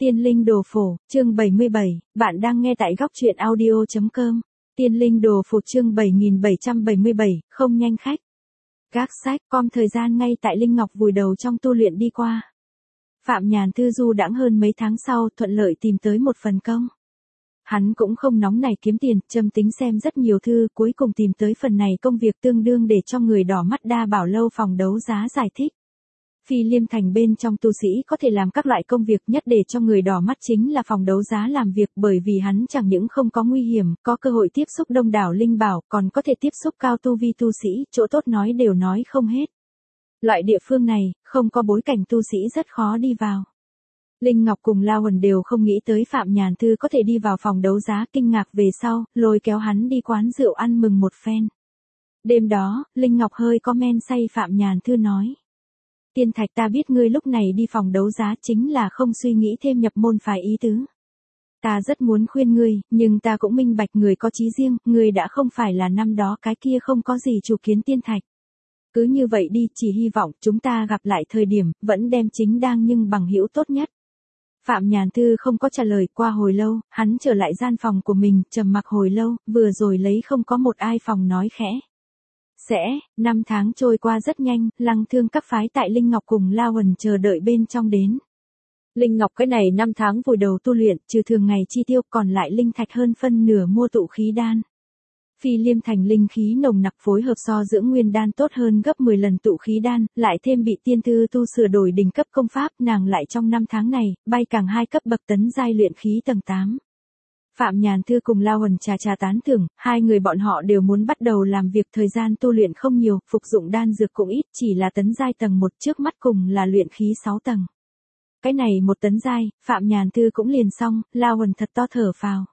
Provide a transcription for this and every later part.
Tiên linh đồ phổ, chương 77, bạn đang nghe tại góc truyện audio.com. Tiên linh đồ phổ chương 7777, không nhanh khách. Gác sách, thời gian ngay tại Linh Ngọc vùi đầu trong tu luyện đi qua. Phạm Nhàn Thư du đãng hơn mấy tháng sau, thuận lợi tìm tới một phần công. Hắn cũng không nóng nảy kiếm tiền, châm tính xem rất nhiều thư, cuối cùng tìm tới phần này công việc tương đương để cho người đỏ mắt Đa Bảo Lâu phòng đấu giá giải thích. Phi Liêm Thành bên trong tu sĩ có thể làm các loại công việc, nhất để cho người đỏ mắt chính là phòng đấu giá làm việc, bởi vì hắn chẳng những không có nguy hiểm, có cơ hội tiếp xúc đông đảo linh bảo, còn có thể tiếp xúc cao tu vi tu sĩ, chỗ tốt nói đều nói không hết. Loại địa phương này, không có bối cảnh tu sĩ rất khó đi vào. Linh Ngọc cùng La Huẩn đều không nghĩ tới Phạm Nhàn Thư có thể đi vào phòng đấu giá, kinh ngạc về sau, lôi kéo hắn đi quán rượu ăn mừng một phen. Đêm đó, Linh Ngọc hơi có men say, Phạm Nhàn Thư nói: Tiên Thạch, ta biết ngươi lúc này đi phòng đấu giá chính là không suy nghĩ thêm nhập môn phái ý tứ. Ta rất muốn khuyên ngươi, nhưng ta cũng minh bạch người có chí riêng, ngươi đã không phải là năm đó cái kia không có gì chủ kiến Tiên Thạch. Cứ như vậy đi, chỉ hy vọng chúng ta gặp lại thời điểm, vẫn đem chính đang nhưng bằng hữu tốt nhất. Phạm Nhàn Thư không có trả lời. Qua hồi lâu, hắn trở lại gian phòng của mình, trầm mặc hồi lâu, vừa rồi lấy không có một ai phòng nói khẽ. Năm tháng trôi qua rất nhanh, Lăng Thương các phái tại Linh Ngọc cùng La Huẩn chờ đợi bên trong đến. Linh Ngọc cái này 5 tháng vùi đầu tu luyện, trừ thường ngày chi tiêu, còn lại linh thạch hơn phân nửa mua tụ khí đan. Phi Liêm Thành linh khí nồng nặc, phối hợp so dưỡng nguyên đan tốt hơn gấp 10 lần tụ khí đan, lại thêm bị tiên thư tu sửa đổi đỉnh cấp công pháp, nàng lại trong 5 tháng này, bay càng 2 cấp bậc tấn giai luyện khí tầng 8. Phạm Nhàn Thư cùng La Huẩn trà tán thưởng, hai người bọn họ đều muốn bắt đầu làm việc, thời gian tu luyện không nhiều, phục dụng đan dược cũng ít, chỉ là tấn giai tầng 1, trước mắt cùng là luyện khí 6 tầng. Cái này một tấn giai, Phạm Nhàn Thư cũng liền xong, La Huẩn thật to thở phào.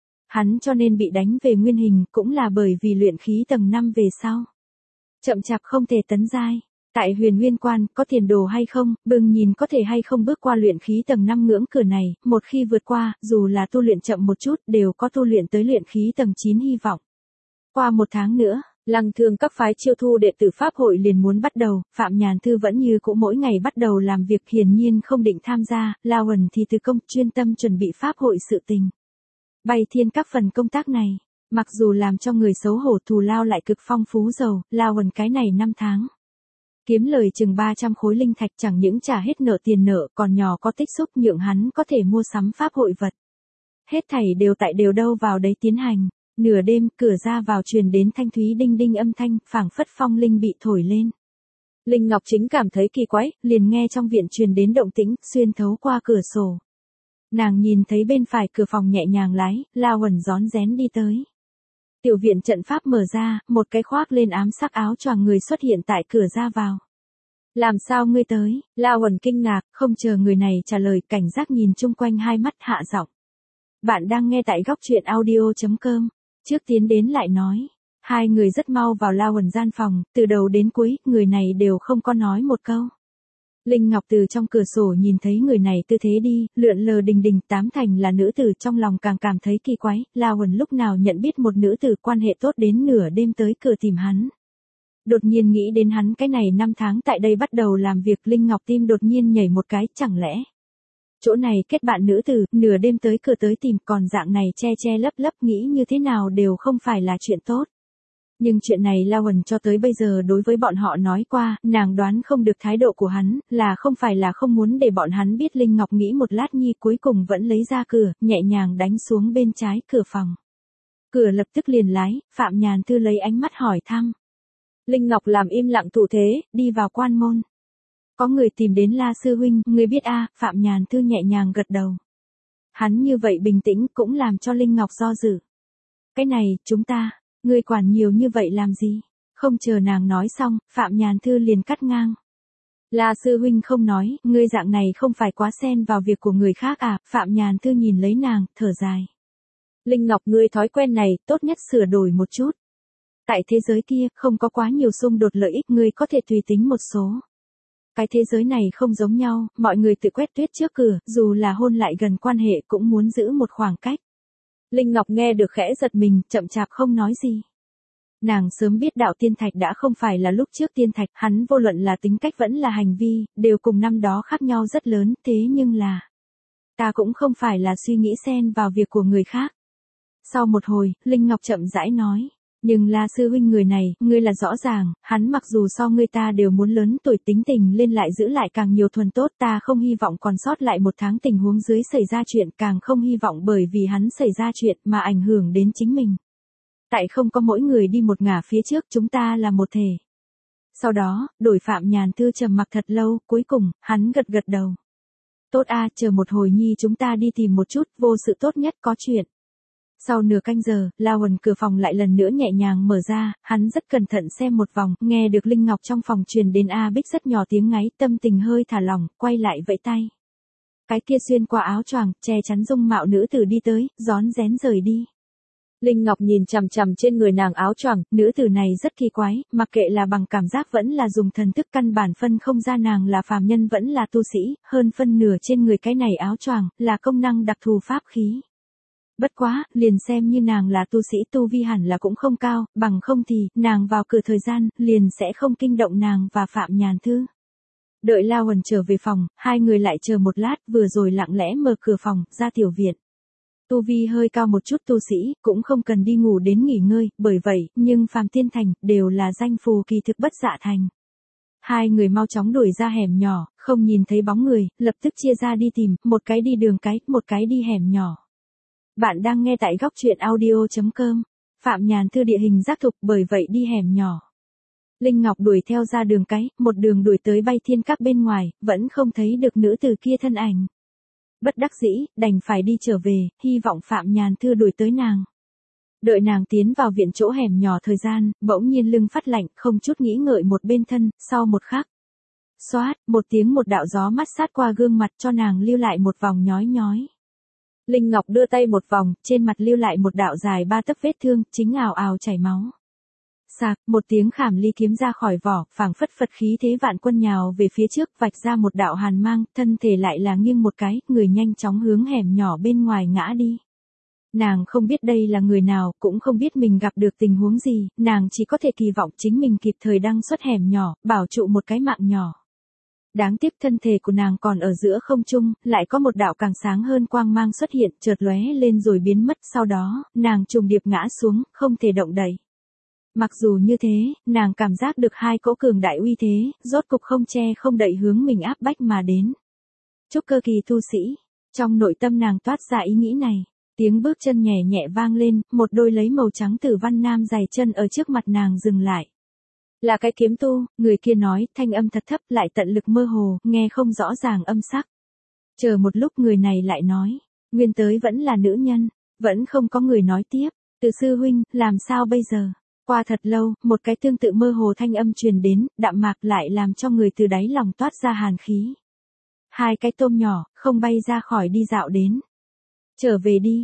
Hắn cho nên bị đánh về nguyên hình, cũng là bởi vì luyện khí tầng 5 về sau chậm chạp không thể tấn giai. Tại Huyền Nguyên Quan, có tiền đồ hay không, bừng nhìn có thể hay không bước qua luyện khí tầng 5 ngưỡng cửa này, một khi vượt qua, dù là tu luyện chậm một chút, đều có tu luyện tới luyện khí tầng 9 hy vọng. Qua 1 tháng nữa, Lăng Thương các phái chiêu thu đệ tử pháp hội liền muốn bắt đầu, Phạm Nhàn Thư vẫn như cũ mỗi ngày bắt đầu làm việc, hiển nhiên không định tham gia, La Huẩn thì từ công chuyên tâm chuẩn bị pháp hội sự tình. Bay thiên các phần công tác này, mặc dù làm cho người xấu hổ, thù lao lại cực phong phú giàu, La Huẩn cái này 5 tháng kiếm lời chừng 300 khối linh thạch, chẳng những trả hết nợ tiền nợ, còn nhỏ có tích xúc nhượng hắn có thể mua sắm pháp hội vật. Hết thảy đều tại đều đâu vào đấy tiến hành. Nửa đêm, cửa ra vào truyền đến thanh thúy đinh đinh âm thanh, phảng phất phong linh bị thổi lên. Linh Ngọc chính cảm thấy kỳ quái, liền nghe trong viện truyền đến động tĩnh, xuyên thấu qua cửa sổ. Nàng nhìn thấy bên phải cửa phòng nhẹ nhàng lái, La Huẩn rón rén đi tới. Tiểu viện trận pháp mở ra, một cái khoác lên ám sắc áo choàng người xuất hiện tại cửa ra vào. Làm sao ngươi tới? La Huẩn kinh ngạc, không chờ người này trả lời, cảnh giác nhìn chung quanh, hai mắt hạ giọng. Bạn đang nghe tại góc truyện audio.com. Trước tiến đến lại nói. Hai người rất mau vào La Huẩn gian phòng, từ đầu đến cuối, người này đều không có nói một câu. Linh Ngọc từ trong cửa sổ nhìn thấy người này tư thế đi, lượn lờ đình đình, tám thành là nữ tử, trong lòng càng cảm thấy kỳ quái, La Huẩn lúc nào nhận biết một nữ tử quan hệ tốt đến nửa đêm tới cửa tìm hắn. Đột nhiên nghĩ đến hắn cái này 5 tháng tại đây bắt đầu làm việc, Linh Ngọc tim đột nhiên nhảy một cái, chẳng lẽ chỗ này kết bạn nữ tử, nửa đêm tới cửa tới tìm, còn dạng này che lấp lấp, nghĩ như thế nào đều không phải là chuyện tốt. Nhưng chuyện này La Huẩn cho tới bây giờ đối với bọn họ nói qua, nàng đoán không được thái độ của hắn, là không phải là không muốn để bọn hắn biết. Linh Ngọc nghĩ một lát nhi, cuối cùng vẫn lấy ra cửa, nhẹ nhàng đánh xuống bên trái cửa phòng. Cửa lập tức liền lái, Phạm Nhàn Thư lấy ánh mắt hỏi thăm. Linh Ngọc làm im lặng thủ thế, đi vào quan môn. Có người tìm đến La sư huynh, ngươi biết a? Phạm Nhàn Thư nhẹ nhàng gật đầu. Hắn như vậy bình tĩnh cũng làm cho Linh Ngọc do dự. Cái này, chúng ta, ngươi quản nhiều như vậy làm gì? Không chờ nàng nói xong, Phạm Nhàn Thư liền cắt ngang. La sư huynh không nói, ngươi dạng này không phải quá xen vào việc của người khác à? Phạm Nhàn Thư nhìn lấy nàng, thở dài. Linh Ngọc, ngươi thói quen này, tốt nhất sửa đổi một chút. Tại thế giới kia, không có quá nhiều xung đột lợi ích, ngươi có thể tùy tính một số. Cái thế giới này không giống nhau, mọi người tự quét tuyết trước cửa, dù là hôn lại gần quan hệ cũng muốn giữ một khoảng cách. Linh Ngọc nghe được khẽ giật mình, chậm chạp không nói gì. Nàng sớm biết đạo tiên thạch đã không phải là lúc trước tiên thạch, hắn vô luận là tính cách vẫn là hành vi, đều cùng năm đó khác nhau rất lớn, thế nhưng là Ta cũng không phải là suy nghĩ xen vào việc của người khác. Sau một hồi, Linh Ngọc chậm rãi nói. Nhưng La sư huynh người này, ngươi là rõ ràng, hắn mặc dù so ngươi ta đều muốn lớn tuổi tính tình lên lại giữ lại càng nhiều thuần tốt, ta không hy vọng còn sót lại một tháng tình huống dưới xảy ra chuyện, càng không hy vọng bởi vì hắn xảy ra chuyện mà ảnh hưởng đến chính mình. Tại không có mỗi người đi một ngả phía trước, chúng ta là một thể. Sau đó, đổi Phạm Nhàn Thư trầm mặc thật lâu, cuối cùng, hắn gật gật đầu. Tốt a, chờ một hồi nhi chúng ta đi tìm một chút, vô sự tốt nhất có chuyện. Sau nửa canh giờ, La Huẩn cửa phòng lại lần nữa nhẹ nhàng mở ra, hắn rất cẩn thận xem một vòng, nghe được Linh Ngọc trong phòng truyền đến A Bích rất nhỏ tiếng ngáy, tâm tình hơi thả lỏng, quay lại vẫy tay. Cái kia xuyên qua áo choàng, che chắn dung mạo nữ tử đi tới, rón rén rời đi. Linh Ngọc nhìn chằm chằm trên người nàng áo choàng, nữ tử này rất kỳ quái, mặc kệ là bằng cảm giác vẫn là dùng thần thức căn bản phân không ra nàng là phàm nhân vẫn là tu sĩ, hơn phân nửa trên người cái này áo choàng, là công năng đặc thù pháp khí. Bất quá, liền xem như nàng là tu sĩ tu vi hẳn là cũng không cao, bằng không thì, nàng vào cửa thời gian, liền sẽ không kinh động nàng và Phạm Nhàn Thư. Đợi La Huẩn trở về phòng, hai người lại chờ một lát, vừa rồi lặng lẽ mở cửa phòng, ra tiểu viện. Tu vi hơi cao một chút tu sĩ, cũng không cần đi ngủ đến nghỉ ngơi, bởi vậy, nhưng phàm tiên thành, đều là danh phù kỳ thực bất dạ thành. Hai người mau chóng đuổi ra hẻm nhỏ, không nhìn thấy bóng người, lập tức chia ra đi tìm, một cái đi đường cái, một cái đi hẻm nhỏ. Bạn đang nghe tại góc truyện audio.com. Phạm Nhàn Thư địa hình giác thục, bởi vậy đi hẻm nhỏ. Linh Ngọc đuổi theo ra đường cái, một đường đuổi tới Bay Thiên Các bên ngoài, vẫn không thấy được nữ tử kia thân ảnh. Bất đắc dĩ, đành phải đi trở về, hy vọng Phạm Nhàn Thư đuổi tới nàng. Đợi nàng tiến vào viện chỗ hẻm nhỏ thời gian, bỗng nhiên lưng phát lạnh, không chút nghĩ ngợi một bên thân, sau một khắc. Xoát, một tiếng một đạo gió mát sát qua gương mặt cho nàng lưu lại một vòng nhói nhói. Linh Ngọc đưa tay một vòng, trên mặt lưu lại một đạo dài 3 tấc vết thương, chính ào ào chảy máu. Sạc, một tiếng khảm ly kiếm ra khỏi vỏ, phảng phất phật khí thế vạn quân nhào về phía trước, vạch ra một đạo hàn mang, thân thể lại là nghiêng một cái, người nhanh chóng hướng hẻm nhỏ bên ngoài ngã đi. Nàng không biết đây là người nào, cũng không biết mình gặp được tình huống gì, nàng chỉ có thể kỳ vọng chính mình kịp thời đăng xuất hẻm nhỏ, bảo trụ một cái mạng nhỏ. Đáng tiếc thân thể của nàng còn ở giữa không trung, lại có một đạo càng sáng hơn quang mang xuất hiện, chợt lóe lên rồi biến mất, sau đó, nàng trùng điệp ngã xuống, không thể động đậy. Mặc dù như thế, nàng cảm giác được hai cỗ cường đại uy thế, rốt cục không che không đậy hướng mình áp bách mà đến. Trúc cơ kỳ tu sĩ, trong nội tâm nàng toát ra ý nghĩ này, tiếng bước chân nhẹ nhẹ vang lên, một đôi lấy màu trắng tử văn nam giày chân ở trước mặt nàng dừng lại. Là cái kiếm tu, người kia nói, thanh âm thật thấp lại tận lực mơ hồ, nghe không rõ ràng âm sắc. Chờ một lúc người này lại nói, nguyên tới vẫn là nữ nhân, vẫn không có người nói tiếp, Từ sư huynh, làm sao bây giờ? Qua thật lâu, một cái tương tự mơ hồ thanh âm truyền đến, đạm mạc lại làm cho người từ đáy lòng toát ra hàn khí. Hai cái tôm nhỏ, không bay ra khỏi đi dạo đến. Trở về đi,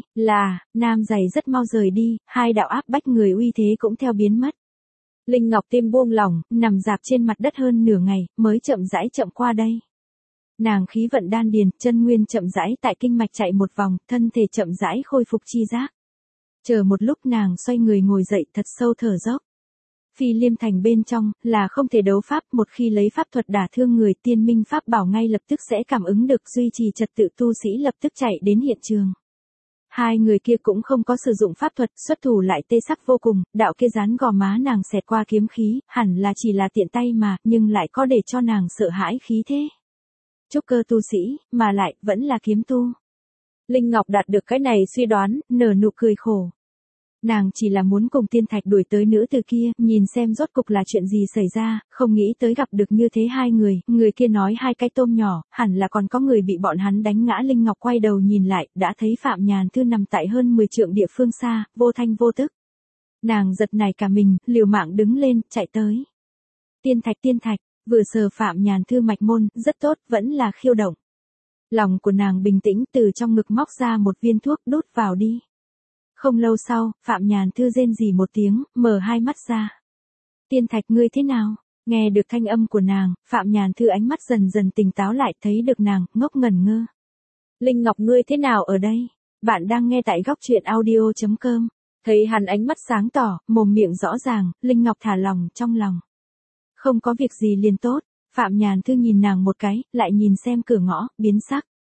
nam giày rất mau rời đi, hai đạo áp bách người uy thế cũng theo biến mất. Linh Ngọc tim buông lỏng, nằm dạp trên mặt đất hơn nửa ngày, mới chậm rãi chậm qua đây. Nàng khí vận đan điền, chân nguyên chậm rãi tại kinh mạch chạy một vòng, thân thể chậm rãi khôi phục chi giác. Chờ một lúc nàng xoay người ngồi dậy thật sâu thở dốc. Phi Liêm Thành bên trong, là không thể đấu pháp, một khi lấy pháp thuật đả thương người, tiên minh pháp bảo ngay lập tức sẽ cảm ứng được, duy trì trật tự, tu sĩ lập tức chạy đến hiện trường. Hai người kia cũng không có sử dụng pháp thuật, xuất thủ lại tê sắc vô cùng, đạo kia dán gò má nàng xẹt qua kiếm khí, hẳn là chỉ là tiện tay mà, nhưng lại có để cho nàng sợ hãi khí thế. Trúc cơ tu sĩ, mà lại, vẫn là kiếm tu. Linh Ngọc đạt được cái này suy đoán, nở nụ cười khổ. Nàng chỉ là muốn cùng Tiên Thạch đuổi tới nữ từ kia, nhìn xem rốt cục là chuyện gì xảy ra, không nghĩ tới gặp được như thế hai người kia nói hai cái tôm nhỏ, hẳn là còn có người bị bọn hắn đánh ngã. Linh Ngọc quay đầu nhìn lại, đã thấy Phạm Nhàn Thư nằm tại hơn 10 trượng địa phương xa, vô thanh vô tức. Nàng giật nảy cả mình, liều mạng đứng lên, chạy tới. Tiên Thạch, vừa sờ Phạm Nhàn Thư mạch môn, rất tốt, vẫn là khiêu động. Lòng của nàng bình tĩnh, từ trong ngực móc ra một viên thuốc, đút vào đi. Không lâu sau, Phạm Nhàn Thư rên rỉ một tiếng, mở hai mắt ra. Tiên Thạch, ngươi thế nào? Nghe được thanh âm của nàng, Phạm Nhàn Thư ánh mắt dần dần tỉnh táo lại, thấy được nàng, ngốc ngẩn ngơ. Linh Ngọc, ngươi thế nào ở đây? Bạn đang nghe tại góc truyện audio.com. Thấy hắn ánh mắt sáng tỏ, mồm miệng rõ ràng, Linh Ngọc thả lòng trong lòng. Không có việc gì liền tốt. Phạm Nhàn Thư nhìn nàng một cái, lại nhìn xem cửa ngõ, biến sắc.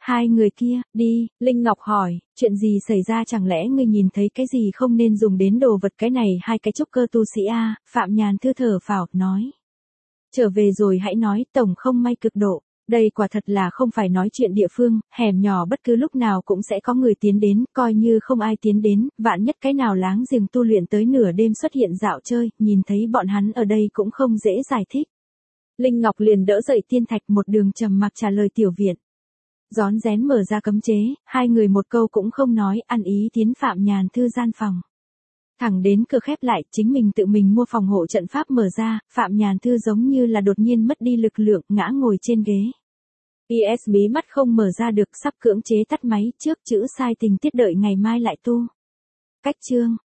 Hai người kia, đi, Linh Ngọc hỏi, chuyện gì xảy ra chẳng lẽ ngươi nhìn thấy cái gì không nên dùng đến đồ vật cái này hai cái trúc cơ tu sĩ a, Phạm Nhàn Thư thở phào, nói. Trở về rồi hãy nói, tổng không may cực độ. Đây quả thật là không phải nói chuyện địa phương, hẻm nhỏ bất cứ lúc nào cũng sẽ có người tiến đến, coi như không ai tiến đến, vạn nhất cái nào láng giềng tu luyện tới nửa đêm xuất hiện dạo chơi, nhìn thấy bọn hắn ở đây cũng không dễ giải thích. Linh Ngọc liền đỡ dậy Tiên Thạch một đường trầm mặc trả lời Tiểu Viện. Rón rén mở ra cấm chế, hai người một câu cũng không nói, ăn ý tiến Phạm Nhàn Thư gian phòng. Thẳng đến cửa khép lại, chính mình tự mình mua phòng hộ trận pháp mở ra, Phạm Nhàn Thư giống như là đột nhiên mất đi lực lượng, ngã ngồi trên ghế. IS bí mắt không mở ra được, sắp cưỡng chế tắt máy, trước chữ sai tình tiết đợi ngày mai lại tu. Cách chương